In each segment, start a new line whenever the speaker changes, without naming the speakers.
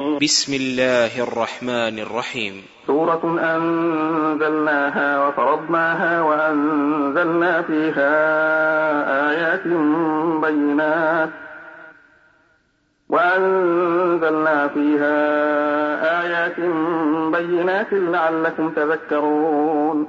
بسم الله الرحمن الرحيم.
سورة أنزلناها وفرضناها وأنزلنا فيها آيات بينات لعلكم تذكرون.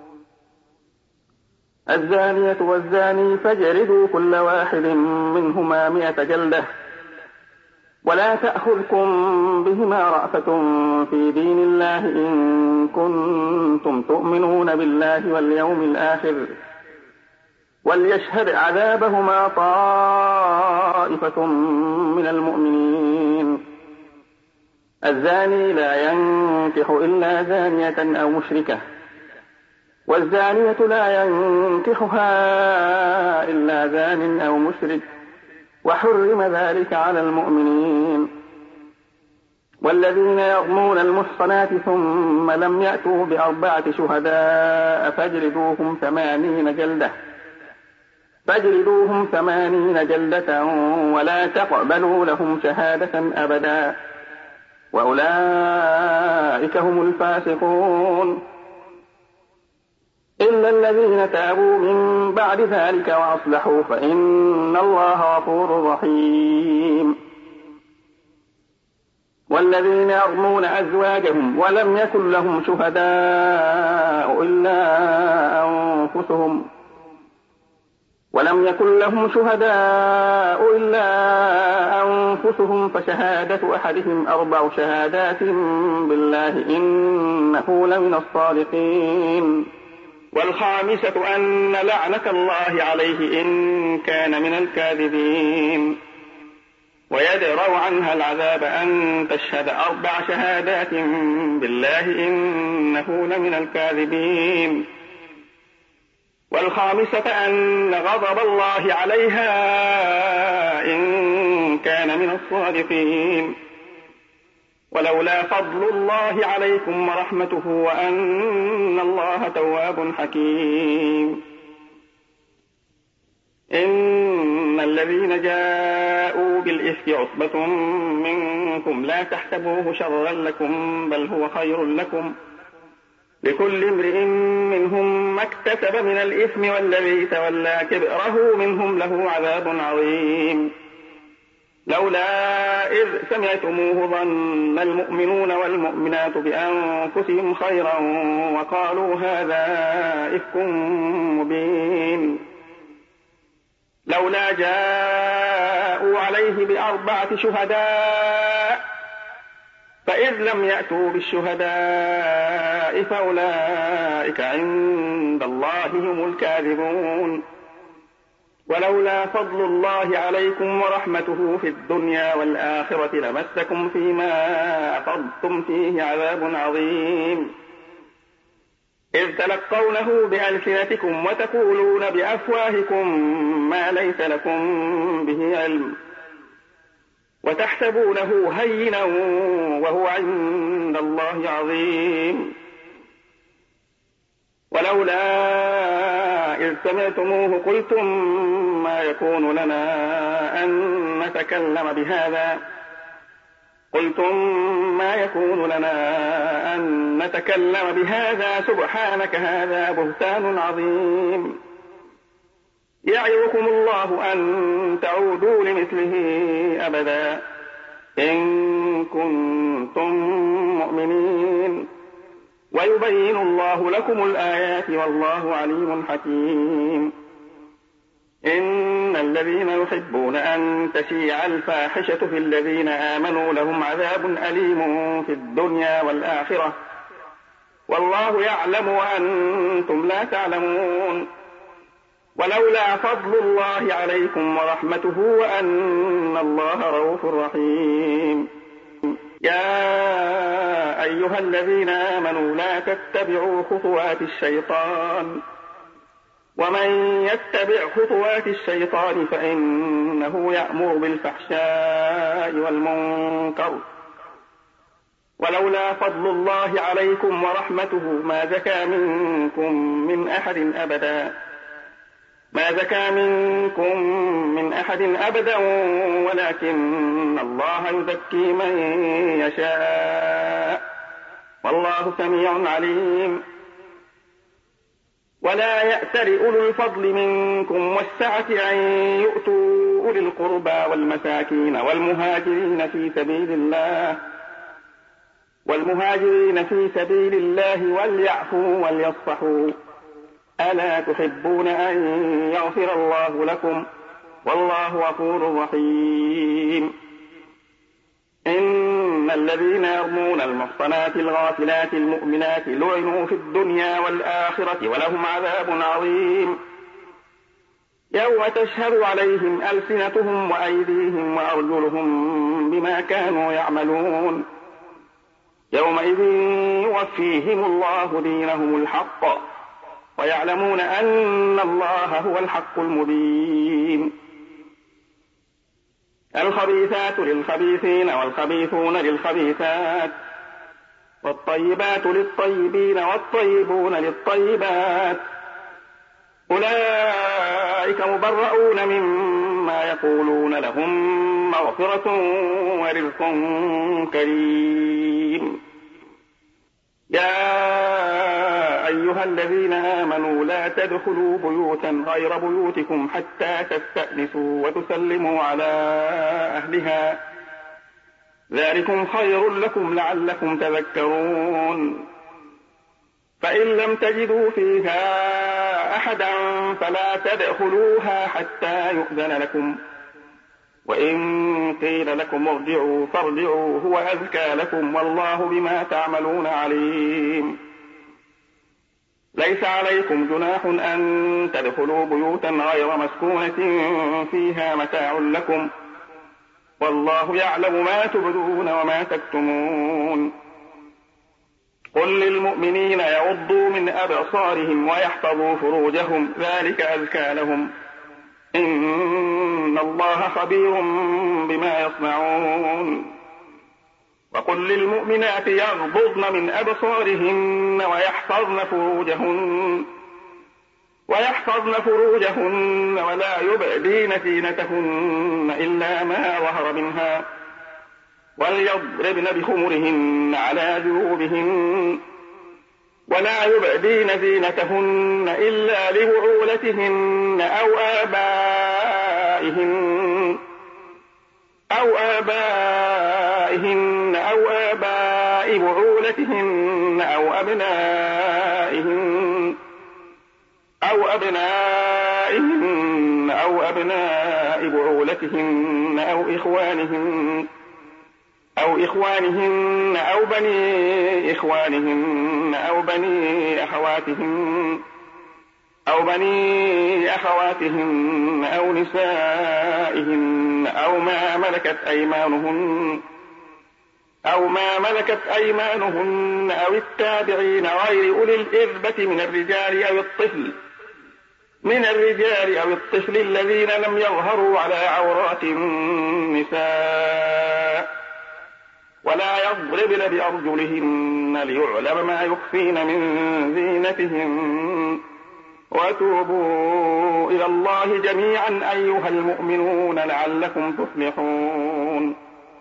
الزانية والزاني فاجلدوا كل واحد منهما 100 جلدة، ولا تأخذكم بهما رأفة في دين الله إن كنتم تؤمنون بالله واليوم الآخر، وليشهد عذابهما طائفة من المؤمنين. الزاني لا ينكح إلا زانية أو مشركة، والزانية لا ينكحها إلا زان أو مشرك، وحرم ذلك على المؤمنين. والذين يرمون المحصنات ثم لم يأتوا ب4 شهداء فاجلدوهم 80 جلدة ولا تقبلوا لهم شهادة أبدا، وأولئك هم الفاسقون، إلا الذين تابوا من بعد ذلك وأصلحوا فإن الله غفور رحيم. والذين يرمون أزواجهم ولم يكن لهم شهداء إلا أنفسهم فشهادة أحدهم 4 شهادات بالله إنه لمن الصادقين. والخامسة أن لعنة الله عليه إن كان من الكاذبين. ويدرأ عنها العذاب أن تشهد 4 شهادات بالله إنه لمن الكاذبين. والخامسة أن غضب الله عليها إن كان من الصادقين. ولولا فضل الله عليكم ورحمته وأن الله تواب حكيم. إن الذين جاءوا بالإفك عصبة منكم لا تحسبوه شرا لكم بل هو خير لكم، لكل امرئ منهم ما اكتسب من الإثم والذي تولى كبره منهم له عذاب عظيم. لولا إذ سمعتموه ظن المؤمنون والمؤمنات بأنفسهم خيرا وقالوا هذا إفك مبين. لولا جاءوا عليه ب4 شهداء فإذ لم يأتوا بالشهداء فأولئك عند الله هم الكاذبون. ولولا فضل الله عليكم ورحمته في الدنيا والآخرة لمسكم فيما أفضتم فيه عذاب عظيم، إذ تلقونه بألسنتكم وتقولون بأفواهكم ما ليس لكم به علم، وتحسبونه هينا وهو عند الله عظيم. ولولا إذ سمعتموه قلتم ما يكون لنا أن نتكلم بهذا سبحانك هذا بهتان عظيم. يعظكم الله أن تعودوا لمثله أبدا إن كنتم مؤمنين، ويبين الله لكم الآيات والله عليم حكيم. إن الذين يحبون أن تشيع الفاحشة في الذين آمنوا لهم عذاب أليم في الدنيا والآخرة، والله يعلم وأنتم لا تعلمون. ولولا فضل الله عليكم ورحمته وأن الله رؤوف رحيم. يا أيها الذين آمنوا لا تتبعوا خطوات الشيطان، ومن يتبع خطوات الشيطان فإنه يأمر بالفحشاء والمنكر. ولولا فضل الله عليكم ورحمته ما زكى منكم من أحد أبدا، ما زكى منكم من أحد أبدا ولكن الله يزكي من يشاء والله سميع عليم. ولا يأتل أولو الفضل منكم والسعة أن يؤتوا أولي القربى والمساكين والمهاجرين في سبيل الله وليعفوا وليصفحوا ألا تحبون أن يغفر الله لكم والله غفور رحيم. إن الذين يرمون المحصنات الغافلات المؤمنات لعنوا في الدنيا والآخرة ولهم عذاب عظيم. يوم تشهد عليهم ألسنتهم وأيديهم وأرجلهم بما كانوا يعملون يومئذ يوفيهم الله دينهم الحق ويعلمون أن الله هو الحق المبين. الخبيثات للخبيثين والخبيثون للخبيثات والطيبات للطيبين والطيبون للطيبات أولئك مبرؤون مما يقولون لهم مغفرة ورزق كريم. يا أيها الذين آمنوا لا تدخلوا بيوتا غير بيوتكم حتى تستأنسوا وتسلموا على أهلها ذلكم خير لكم لعلكم تذكرون. فإن لم تجدوا فيها أحدا فلا تدخلوها حتى يؤذن لكم وإن قيل لكم ارجعوا فارجعوا هو أزكى لكم والله بما تعملون عليم. ليس عليكم جناح أن تدخلوا بيوتا غير مسكونة فيها متاع لكم والله يعلم ما تبدون وما تكتمون. قل للمؤمنين يغضوا من أبصارهم ويحفظوا فروجهم ذلك أزكى لهم إن الله خبير بما يصنعون. وقل للمؤمنات يغضضن من أبصارهن ويحفظن فروجهن ولا يبدين زينتهن إلا ما ظهر منها وليضربن بخمرهن على جيوبهن ولا يبدين زينتهن إلا لبعولتهن أو آبائهن أو آباء بعولتهن أو أبناء بعولتهن أو إخوانهن أو بني إخوانهن أو بني أخواتهن أو نسائهن أو ما ملكت أيمانهن أو التابعين غير أولي الإربة من الرجال أو الطفل الذين لم يظهروا على عورات النساء ولا يضربن بأرجلهن ليعلم ما يخفين من زينتهن وتوبوا إلى الله جميعا أيها المؤمنون لعلكم تفلحون.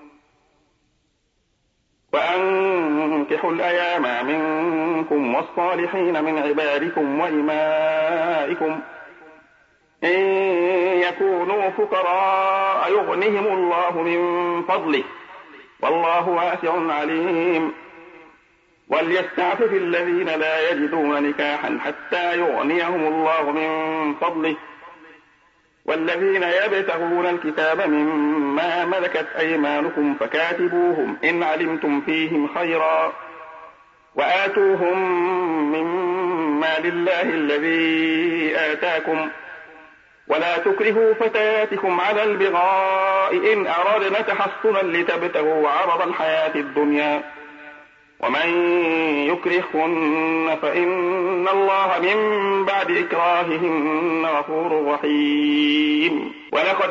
وأنكحوا الأيام منكم والصالحين من عبادكم وإمائكم إن يكونوا فقراء يغنهم الله من فضله والله واسع عليم. وليستعفف الذين لا يجدون نكاحا حتى يغنيهم الله من فضله والذين يبتغون الكتاب مما ملكت أيمانكم فكاتبوهم إن علمتم فيهم خيرا وآتوهم مما لله الذي آتاكم ولا تكرهوا فتياتكم على البغاء إن أردنا تحصنا لتبتغوا عرض الحياة الدنيا ومن يكرهن فإن الله من بعد إكراههن غفور رحيم. ولقد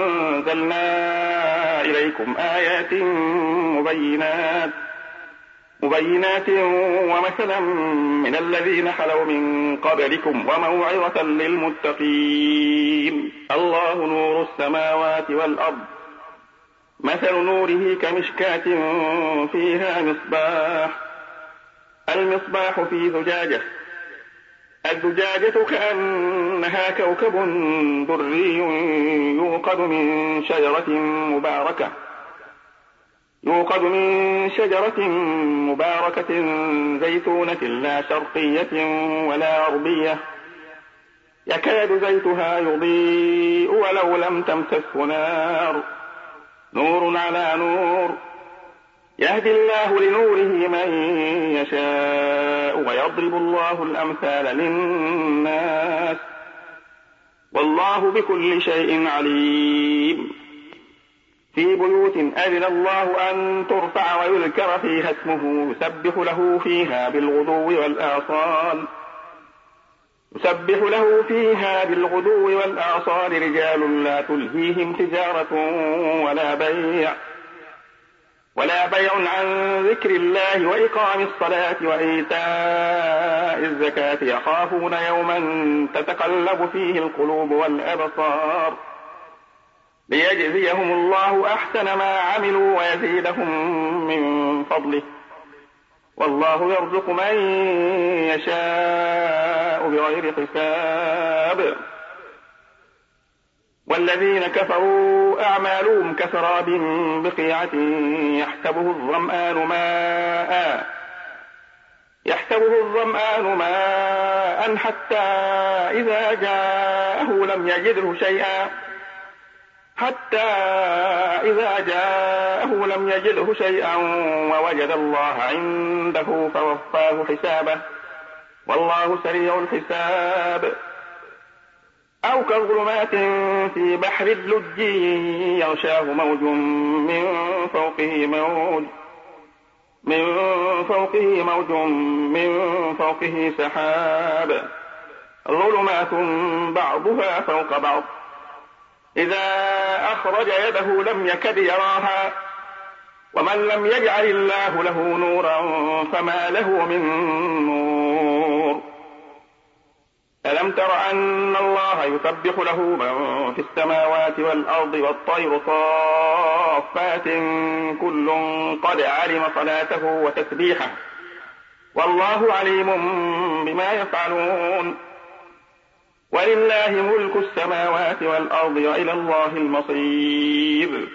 أنزلنا إليكم آيات مبينات مبينات ومثلا من الذين خلوا من قبلكم وموعظة للمتقين. الله نور السماوات والأرض، مثل نوره كمشكاة فيها مصباح، المصباح في زجاجة، الزجاجة كأنها كوكب دري يوقد من شجرة مباركة زيتونة لا شرقية ولا غربية، يكاد زيتها يضيء ولو لم تمسسه نار، نور على نور، يهدي الله لنوره من يشاء ويضرب الله الأمثال للناس، والله بكل شيء عليم. في بيوت أذن الله أن ترفع ويذكر فيها اسمه يسبح له بالغدو والآصال رجال لا تلهيهم تجارة ولا بيع عن ذكر الله وإقام الصلاة وإيتاء الزكاة يخافون يوما تتقلب فيه القلوب والأبصار، ليجزيهم الله أحسن ما عملوا ويزيدهم من فضله، والله يرزق من يشاء بغير حساب. والذين كفروا أعمالهم كسراب بقيعة يحسبه الظمآن ماء حتى إذا جاءه لم يجده شيئا ووجد الله عنده فوفاه حسابه، والله سريع الحساب. أو كظلمات في بحر اللج يغشاه موج من فوقه سحاب، ظلمات بعضها فوق بعض، إذا أخرج يده لم يكد يراها، ومن لم يجعل الله له نورا فما له من نور. ألم تر أن الله يسبح له من في السماوات والأرض والطير صافات كل قد علم صلاته وتسبيحه، والله عليم بما يفعلون. ولله ملك السماوات والأرض وإلى الله المصير.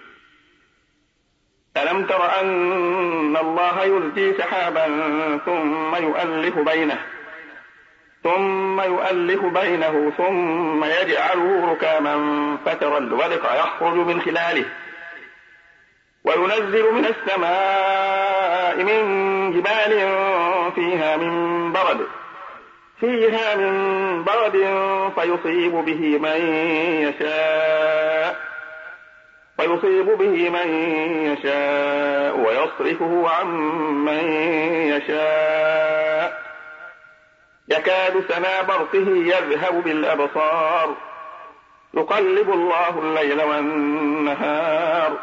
ألم تر أن الله يزجي سحابا ثم يؤلف بينه ثم يجعله ركاما فترى الودق يخرج من خلاله، وينزل من السماء من جبال فيها من برد فيصيب به من يشاء ويصرفه عن من يشاء، يكاد سنا برقه يذهب بالأبصار، يقلب الله الليل والنهار،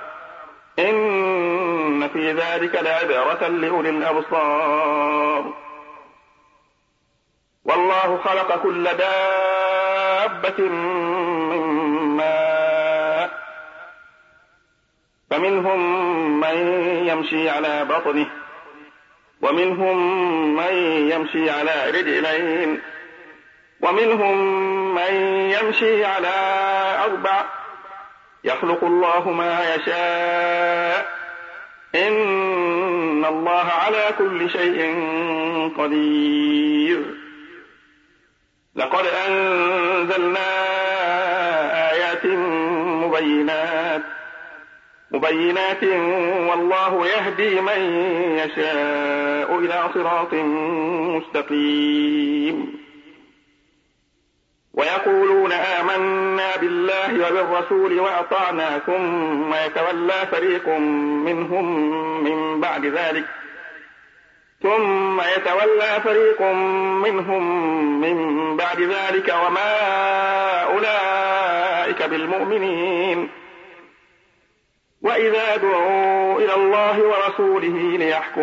إن في ذلك لعبرة لأولي الأبصار. والله خلق كل دابة من ماء، فمنهم من يمشي على بطنه، ومنهم من يمشي على رجلين، ومنهم من يمشي على أربع، يخلق الله ما يشاء، إن الله على كل شيء قدير. لقد أنزلنا آيات مبينات والله يهدي من يشاء إلى صراط مستقيم. ويقولون آمنا بالله وبالرسول وأطعنا ثم يتولى فريق منهم من بعد ذلك وما أولئك بالمؤمنين. وإذا دعوا إلى الله ورسوله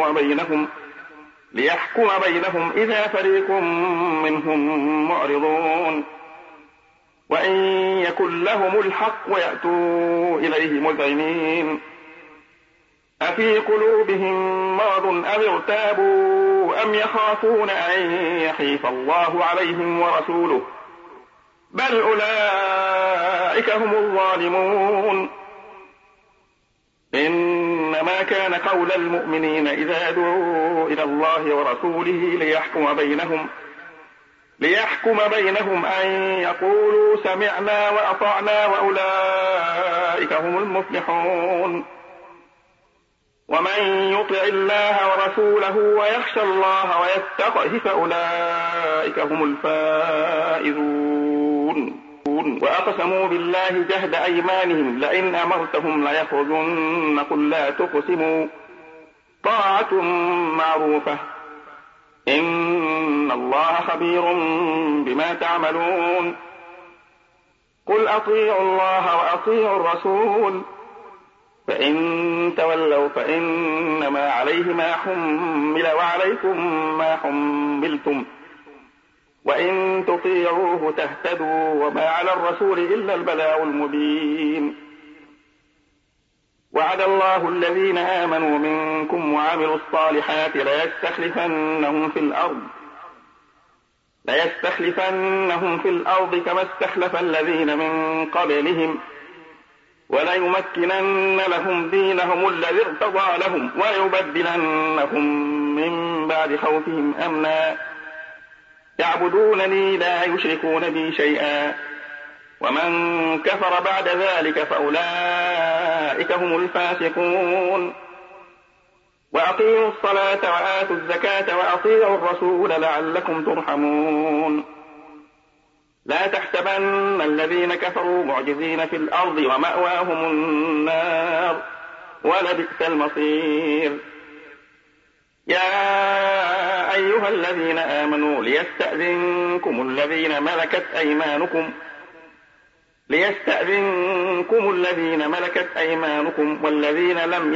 ليحكم بينهم إذا فريق منهم معرضون وإن يكن لهم الحق يأتوا إليه مذعنين أفي قلوبهم مرض أم ارتابوا أم يخافون أن يحيف الله عليهم ورسوله بل أولئك هم الظالمون إنما كان قول المؤمنين إذا دعوا إلى الله ورسوله ليحكم بينهم أن يقولوا سمعنا وأطعنا وأولئك هم المفلحون ومن يطع الله ورسوله ويخشى الله ويتقه فأولئك هم الفائزون وأقسموا بالله جهد أيمانهم لئن أمرتهم ليخرجن قل لا تقسموا طاعة معروفة إن الله خبير بما تعملون قل أطيعوا الله وأطيعوا الرسول فإن تولوا فإنما عليه ما حمل وعليكم ما حملتم وإن تطيعوه تهتدوا وما على الرسول إلا البلاغ المبين وعد الله الذين آمنوا منكم وعملوا الصالحات ليستخلفنهم في الأرض كما استخلف الذين من قبلهم وليمكنن لهم دينهم الذي ارتضى لهم وليبدلنهم من بعد خوفهم أمنا يعبدونني لا يشركون بي شيئا ومن كفر بعد ذلك فأولئك هم الفاسقون وأقيموا الصلاة وآتوا الزكاة وأطيعوا الرسول لعلكم ترحمون لا تحسبن الذين كفروا معجزين في الأرض ومأواهم النار ولبئس المصير يا أيها الذين آمنوا ليستأذنكم الذين ملكت أيمانكم والذين لم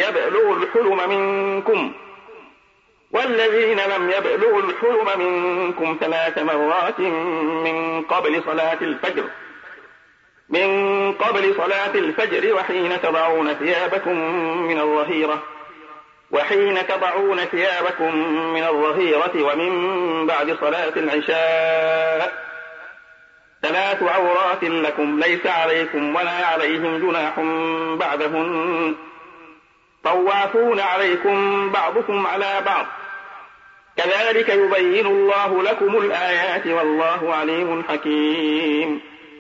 يبلغوا الحلم منكم 3 مرات من قبل صلاة الفجر وحين تضعون ثيابكم من الظهيرة ومن بعد صلاة العشاء 3 عورات لكم ليس عليكم ولا عليهم جناح بعدهن طوافون عليكم بعضكم على بعض كذلك يبين الله لكم الآيات والله عليم حكيم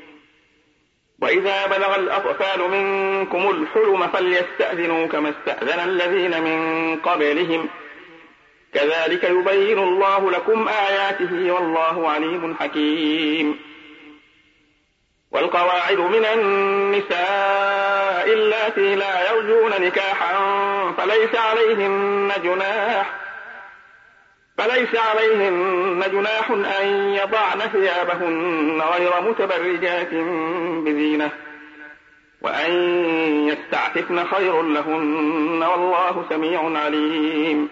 وإذا بلغ الأطفال منكم الحلم فليستأذنوا كما استأذن الذين من قبلهم كذلك يبين الله لكم آياته والله عليم حكيم والقواعد من النساء اللاتي لا يرجون نكاحا فليس عليهن جناح أن يضعن ثيابهن غير متبرجات بزينة وأن يستعففن خير لهن والله سميع عليم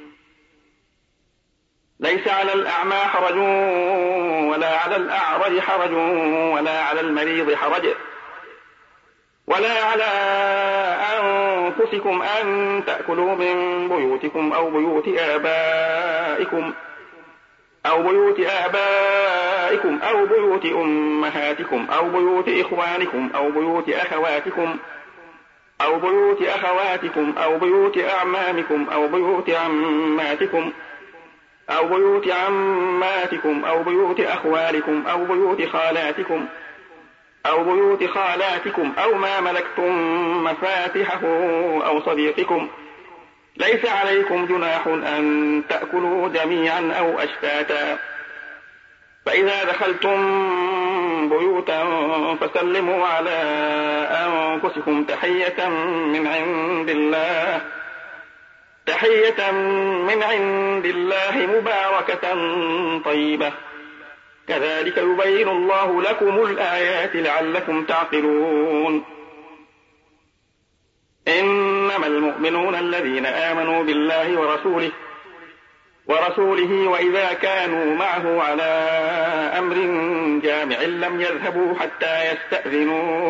ليس على الأعمى حرج ولا على الأعرج حرج ولا على المريض حرج ولا على أنفسكم أن تأكلوا من بيوتكم أو بيوت آبائكم أو بيوت أمهاتكم أو بيوت إخوانكم أو بيوت أخواتكم أو بيوت أعمامكم أو بيوت عماتكم أو بيوت أخوالكم أو بيوت خالاتكم أو ما ملكتم مفاتحه أو صديقكم ليس عليكم جناح أن تأكلوا جميعا أو أشتاتا فإذا دخلتم بيوتا فسلموا على أنفسكم تحية من عند الله مباركة طيبة كذلك يبين الله لكم الآيات لعلكم تعقلون إنما المؤمنون الذين آمنوا بالله ورسوله وإذا كانوا معه على أمر جامع لم يذهبوا حتى يستأذنوه.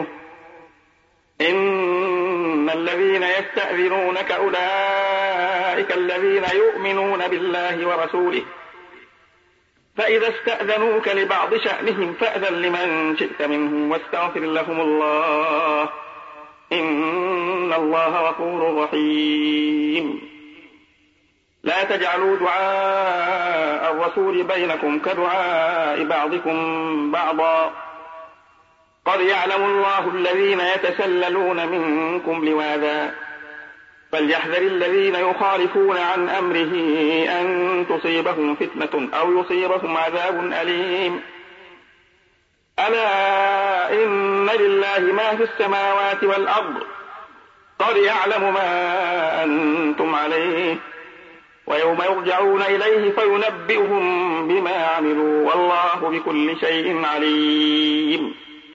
إن الذين يستأذنونك أولئك الذين يؤمنون بالله ورسوله، فإذا استأذنوك لبعض شأنهم فأذن لمن شئت منهم واستغفر لهم الله، إن الله غفور رحيم. لا تجعلوا دعاء الرسول بينكم كدعاء بعضكم بعضا، قد يعلم الله الذين يتسللون منكم لواذا، فليحذر الذين يخالفون عن أمره أن تصيبهم فتنة أو يصيبهم عذاب أليم. ألا إن لله ما في السماوات والأرض، قد يعلم ما أنتم عليه، ويوم يرجعون إليه فينبئهم بما عملوا، والله بكل شيء عليم.